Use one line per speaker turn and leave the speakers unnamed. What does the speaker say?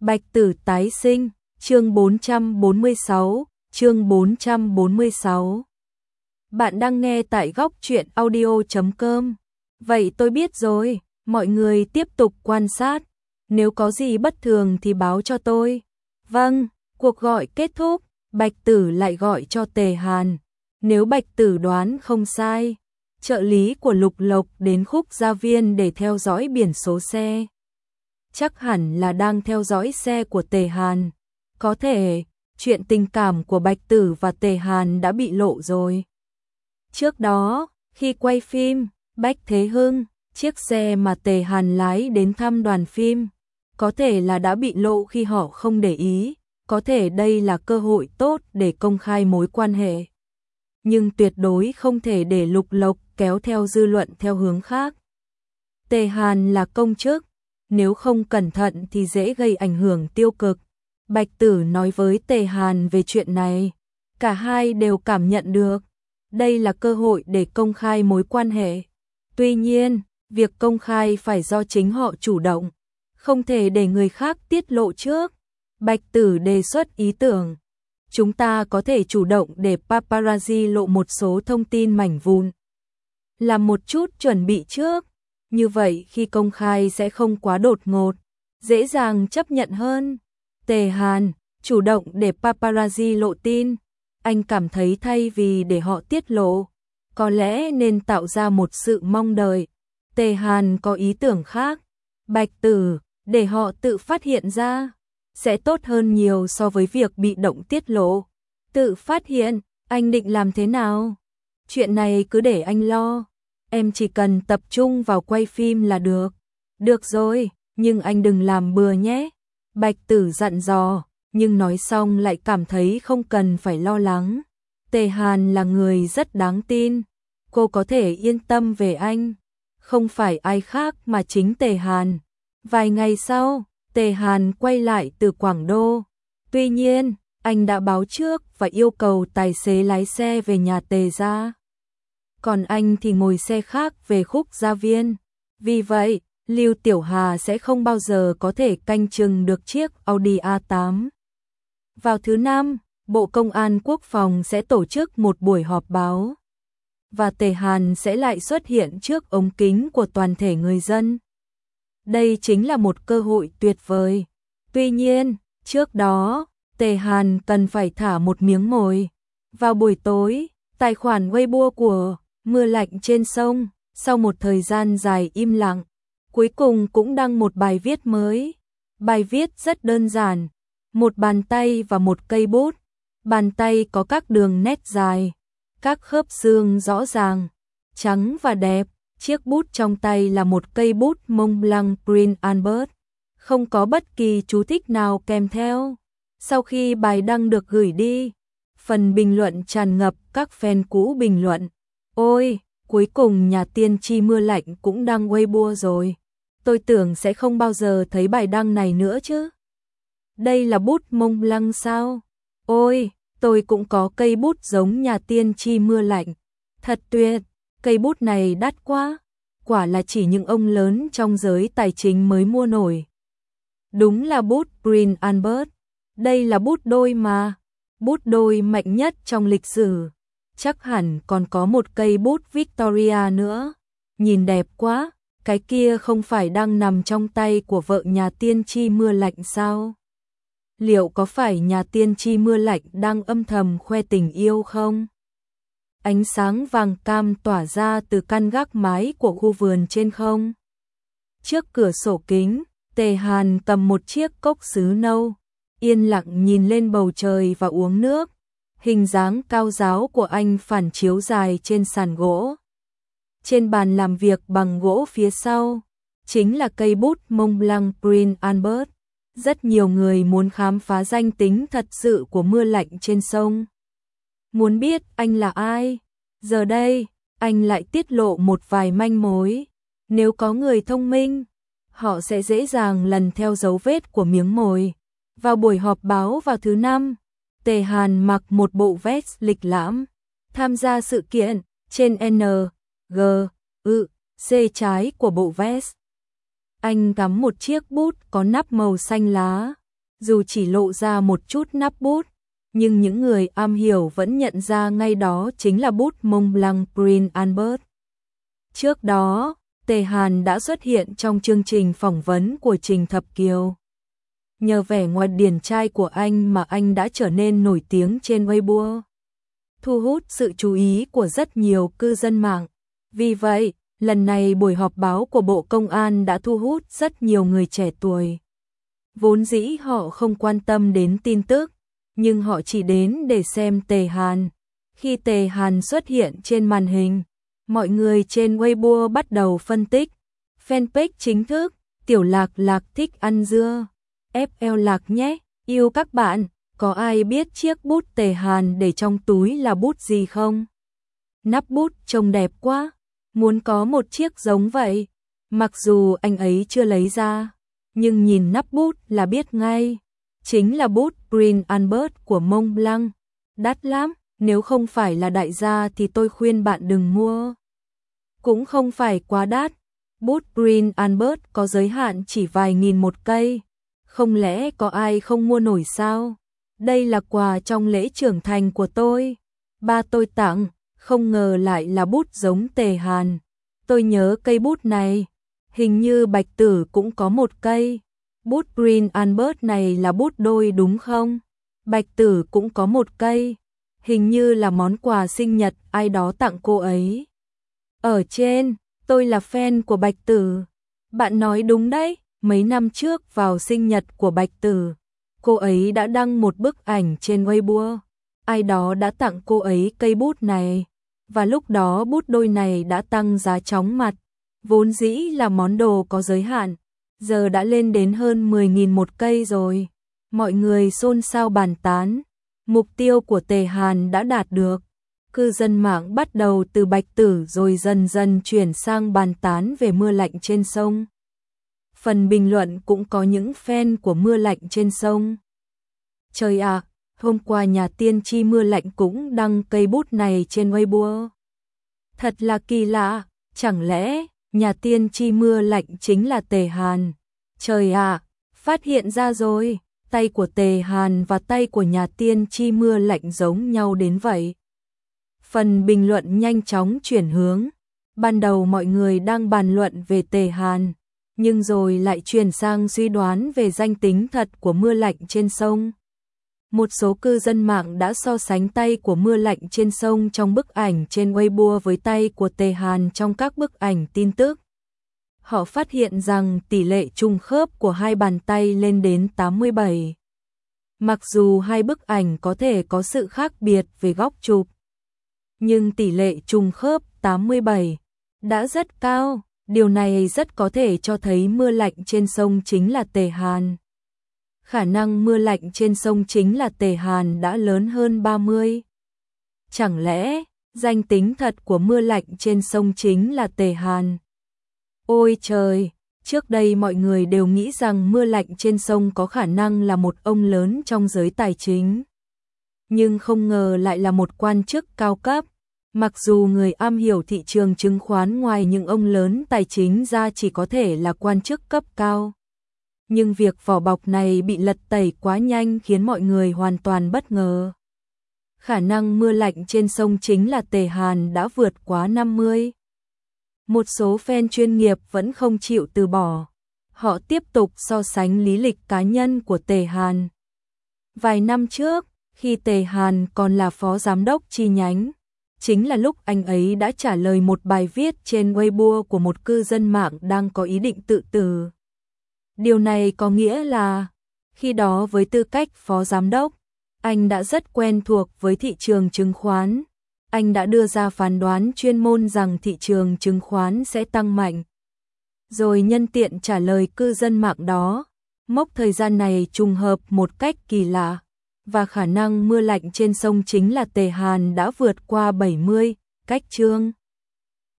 Bạch Tử tái sinh, chương 446, chương 446. Bạn đang nghe tại góc truyện audio.com. Vậy tôi biết rồi, mọi người tiếp tục quan sát. Nếu có gì bất thường thì báo cho tôi. Vâng, cuộc gọi kết thúc, Bạch Tử lại gọi cho Tề Hàn. Nếu Bạch Tử đoán không sai, trợ lý của Lục Lộc đến Khúc Gia Viên để theo dõi biển số xe. Chắc hẳn là đang theo dõi xe của Tề Hàn. Có thể, chuyện tình cảm của Bạch Tử và Tề Hàn đã bị lộ rồi. Trước đó, khi quay phim, Bách Thế Hưng, chiếc xe mà Tề Hàn lái đến thăm đoàn phim, có thể là đã bị lộ khi họ không để ý, có thể đây là cơ hội tốt để công khai mối quan hệ. Nhưng tuyệt đối không thể để Lục Lộc kéo theo dư luận theo hướng khác. Tề Hàn là công chức, nếu không cẩn thận thì dễ gây ảnh hưởng tiêu cực. Bạch Tử nói với Tề Hàn về chuyện này, cả hai đều cảm nhận được. Đây là cơ hội để công khai mối quan hệ. Tuy nhiên, việc công khai phải do chính họ chủ động, không thể để người khác tiết lộ trước. Bạch Tử đề xuất ý tưởng, chúng ta có thể chủ động để paparazzi lộ một số thông tin mảnh vụn. Làm một chút chuẩn bị trước, như vậy khi công khai sẽ không quá đột ngột, dễ dàng chấp nhận hơn. Tề Hàn, chủ động để paparazzi lộ tin, anh cảm thấy thay vì để họ tiết lộ, có lẽ nên tạo ra một sự mong đợi. Tề Hàn có ý tưởng khác, Bạch Tử, để họ tự phát hiện ra, sẽ tốt hơn nhiều so với việc bị động tiết lộ. Tự phát hiện, anh định làm thế nào? Chuyện này cứ để anh lo, em chỉ cần tập trung vào quay phim là được. Được rồi, nhưng anh đừng làm bừa nhé. Bạch Tử dặn dò, nhưng nói xong lại cảm thấy không cần phải lo lắng. Tề Hàn là người rất đáng tin, cô có thể yên tâm về anh, không phải ai khác mà chính Tề Hàn. Vài ngày sau, Tề Hàn quay lại từ Quảng Đô. Tuy nhiên, anh đã báo trước và yêu cầu tài xế lái xe về nhà Tề gia. Còn anh thì ngồi xe khác về Khúc Gia Viên. Vì vậy, Lưu Tiểu Hà sẽ không bao giờ có thể canh chừng được chiếc Audi A8. Vào thứ Năm, Bộ Công an Quốc phòng sẽ tổ chức một buổi họp báo. Và Tề Hàn sẽ lại xuất hiện trước ống kính của toàn thể người dân. Đây chính là một cơ hội tuyệt vời. Tuy nhiên, trước đó, Tề Hàn cần phải thả một miếng mồi. Vào buổi tối, tài khoản Weibo của Mưa Lạnh Trên Sông, sau một thời gian dài im lặng, cuối cùng cũng đăng một bài viết mới. Bài viết rất đơn giản, một bàn tay và một cây bút. Bàn tay có các đường nét dài, các khớp xương rõ ràng, trắng và đẹp. Chiếc bút trong tay là một cây bút Montblanc Green Albert, không có bất kỳ chú thích nào kèm theo. Sau khi bài đăng được gửi đi, phần bình luận tràn ngập các fan cũ bình luận. Ôi, cuối cùng nhà tiên tri Mưa Lạnh cũng đăng Weibo rồi. Tôi tưởng sẽ không bao giờ thấy bài đăng này nữa chứ. Đây là bút Montblanc sao? Ôi, tôi cũng có cây bút giống nhà tiên tri Mưa Lạnh. Thật tuyệt, cây bút này đắt quá. Quả là chỉ những ông lớn trong giới tài chính mới mua nổi. Đúng là bút Green Albert. Đây là bút đôi mà. Bút đôi mạnh nhất trong lịch sử. Chắc hẳn còn có một cây bút Victoria nữa. Nhìn đẹp quá. Cái kia không phải đang nằm trong tay của vợ nhà tiên tri Mưa Lạnh sao? Liệu có phải nhà tiên tri Mưa Lạnh đang âm thầm khoe tình yêu không? Ánh sáng vàng cam tỏa ra từ căn gác mái của khu vườn trên không. Trước cửa sổ kính, Tề Hàn cầm một chiếc cốc sứ nâu, yên lặng nhìn lên bầu trời và uống nước. Hình dáng cao ráo của anh phản chiếu dài trên sàn gỗ. Trên bàn làm việc bằng gỗ phía sau, chính là cây bút Montblanc Green Albert. Rất nhiều người muốn khám phá danh tính thật sự của Mưa Lạnh Trên Sông. Muốn biết anh là ai? Giờ đây, anh lại tiết lộ một vài manh mối. Nếu có người thông minh, họ sẽ dễ dàng lần theo dấu vết của miếng mồi. Vào buổi họp báo vào thứ Năm, Tề Hàn mặc một bộ vest lịch lãm, tham gia sự kiện. Trên N, G, U, C trái của bộ vest, anh gắm một chiếc bút có nắp màu xanh lá. dù chỉ lộ ra một chút nắp bút, nhưng những người am hiểu vẫn nhận ra ngay đó chính là bút Mont Blanc Prince Albert. Trước đó, Tề Hàn đã xuất hiện trong chương trình phỏng vấn của Trình Thập Kiều. Nhờ vẻ ngoài điển trai của anh mà anh đã trở nên nổi tiếng trên Weibo, thu hút sự chú ý của rất nhiều cư dân mạng. Vì vậy, lần này buổi họp báo của Bộ Công an đã thu hút rất nhiều người trẻ tuổi. Vốn dĩ họ không quan tâm đến tin tức, nhưng họ chỉ đến để xem Tề Hàn. Khi Tề Hàn xuất hiện trên màn hình, mọi người trên Weibo bắt đầu phân tích. Fanpage chính thức, Tiểu Lạc Lạc thích ăn dưa. FL Lạc nhé, yêu các bạn, có ai biết chiếc bút Tề Hàn để trong túi là bút gì không? Nắp bút trông đẹp quá, muốn có một chiếc giống vậy. Mặc dù anh ấy chưa lấy ra, nhưng nhìn nắp bút là biết ngay. Chính là bút Prince Albert của Mont Blanc. Đắt lắm, nếu không phải là đại gia thì tôi khuyên bạn đừng mua. Cũng không phải quá đắt, bút Prince Albert có giới hạn chỉ vài nghìn một cây. Không lẽ có ai không mua nổi sao? Đây là quà trong lễ trưởng thành của tôi. Ba tôi tặng, không ngờ lại là bút giống Tề Hàn. Tôi nhớ cây bút này, hình như Bạch Tử cũng có một cây. Bút Prince Albert này là bút đôi đúng không? Bạch Tử cũng có một cây, hình như là món quà sinh nhật ai đó tặng cô ấy. Ở trên, tôi là fan của Bạch Tử. Bạn nói đúng đấy, mấy năm trước vào sinh nhật của Bạch Tử, cô ấy đã đăng một bức ảnh trên Weibo. Ai đó đã tặng cô ấy cây bút này, và lúc đó bút đôi này đã tăng giá chóng mặt. Vốn dĩ là món đồ có giới hạn, giờ đã lên đến hơn 10.000 một cây rồi. Mọi người xôn xao bàn tán, mục tiêu của Tề Hàn đã đạt được. Cư dân mạng bắt đầu từ Bạch Tử rồi dần dần chuyển sang bàn tán về mưa lạnh trên sông. Phần bình luận cũng có những fan của mưa lạnh trên sông. Trời ạ, hôm qua nhà tiên tri mưa lạnh cũng đăng cây bút này trên Weibo. Thật là kỳ lạ, chẳng lẽ nhà tiên tri mưa lạnh chính là Tề Hàn? Trời ạ, phát hiện ra rồi, tay của Tề Hàn và tay của nhà tiên tri mưa lạnh giống nhau đến vậy. Phần bình luận nhanh chóng chuyển hướng. Ban đầu mọi người đang bàn luận về Tề Hàn, nhưng rồi lại chuyển sang suy đoán về danh tính thật của mưa lạnh trên sông. Một số cư dân mạng đã so sánh tay của mưa lạnh trên sông trong bức ảnh trên Weibo với tay của Tề Hàn trong các bức ảnh tin tức. Họ phát hiện rằng tỷ lệ trùng khớp của hai bàn tay lên đến 87. Mặc dù hai bức ảnh có thể có sự khác biệt về góc chụp, nhưng tỷ lệ trùng khớp 87 đã rất cao. Điều này rất có thể cho thấy mưa lạnh trên sông chính là Tề Hàn. Khả năng mưa lạnh trên sông chính là Tề Hàn đã lớn hơn 30. Chẳng lẽ danh tính thật của mưa lạnh trên sông chính là Tề Hàn? Ôi trời, trước đây mọi người đều nghĩ rằng mưa lạnh trên sông có khả năng là một ông lớn trong giới tài chính. Nhưng không ngờ lại là một quan chức cao cấp. Mặc dù người am hiểu thị trường chứng khoán ngoài những ông lớn tài chính ra chỉ có thể là quan chức cấp cao. Nhưng việc vỏ bọc này bị lật tẩy quá nhanh khiến mọi người hoàn toàn bất ngờ. Khả năng mưa lạnh trên sông chính là Tề Hàn đã vượt quá 50. Một số fan chuyên nghiệp vẫn không chịu từ bỏ. Họ tiếp tục so sánh lý lịch cá nhân của Tề Hàn. Vài năm trước, khi Tề Hàn còn là phó giám đốc chi nhánh, chính là lúc anh ấy đã trả lời một bài viết trên Weibo của một cư dân mạng đang có ý định tự tử. Điều này có nghĩa là, khi đó với tư cách phó giám đốc, anh đã rất quen thuộc với thị trường chứng khoán. Anh đã đưa ra phán đoán chuyên môn rằng thị trường chứng khoán sẽ tăng mạnh. Rồi nhân tiện trả lời cư dân mạng đó, mốc thời gian này trùng hợp một cách kỳ lạ. Và khả năng mưa lạnh trên sông chính là Tề Hàn đã vượt qua 70, cách chương.